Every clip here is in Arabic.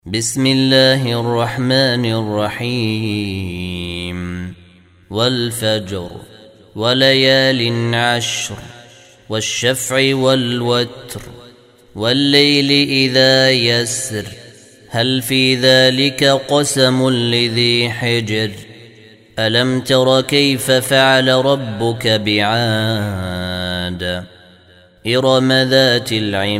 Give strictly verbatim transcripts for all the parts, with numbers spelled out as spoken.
بسم الله الرحمن الرحيم والفجر وليال عشر والشفع والوتر والليل إذا يسر هل في ذلك قسم لذي حجر ألم تر كيف فعل ربك بعاد إرم ذات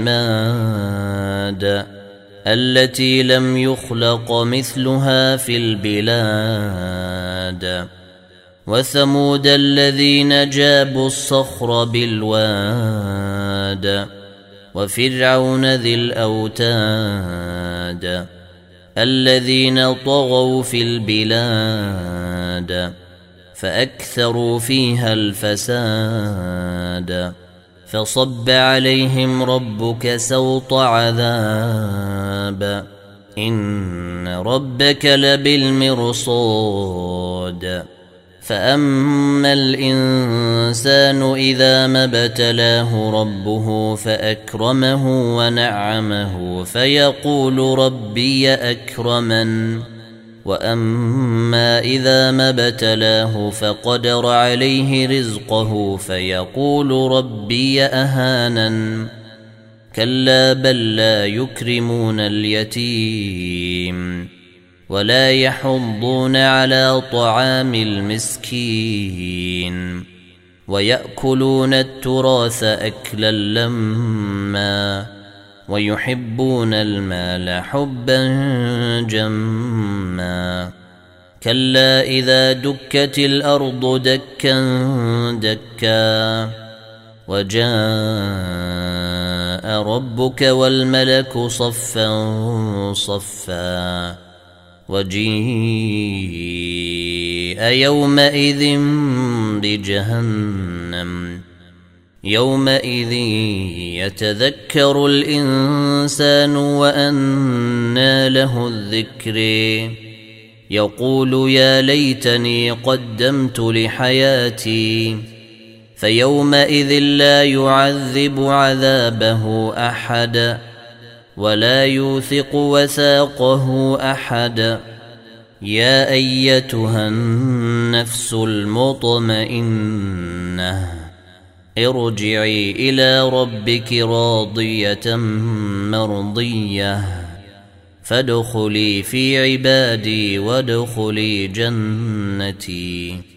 العماد التي لم يخلق مثلها في البلاد وثمود الذين جابوا الصخر بالواد وفرعون ذي الأوتاد الذين طغوا في البلاد فأكثروا فيها الفساد فصب عليهم ربك سوط عذاب إن ربك لبالمرصاد فأما الإنسان إذا ما ابتلاه ربه فأكرمه ونعمه فيقول ربي أكرمن وأما إذا ما ابتلاه فقدر عليه رزقه فيقول ربي أهانن كلا بل لا يكرمون اليتيم ولا يحضون على طعام المسكين ويأكلون التراث أكلا لما ويحبون المال حبا جما كلا إذا دكت الأرض دكا دكا وجاء ربك والملك صفا صفا وجيء يومئذ بجهنم يومئذ يتذكر الإنسان وأنى له الذكر يقول يا ليتني قدمت لحياتي فيومئذ لا يعذب عذابه أحد ولا يوثق وثاقه أحد يا أيتها النفس المطمئنة ارجعي إلى ربك راضية مرضية فادخلي في عبادي وادخلي جنتي.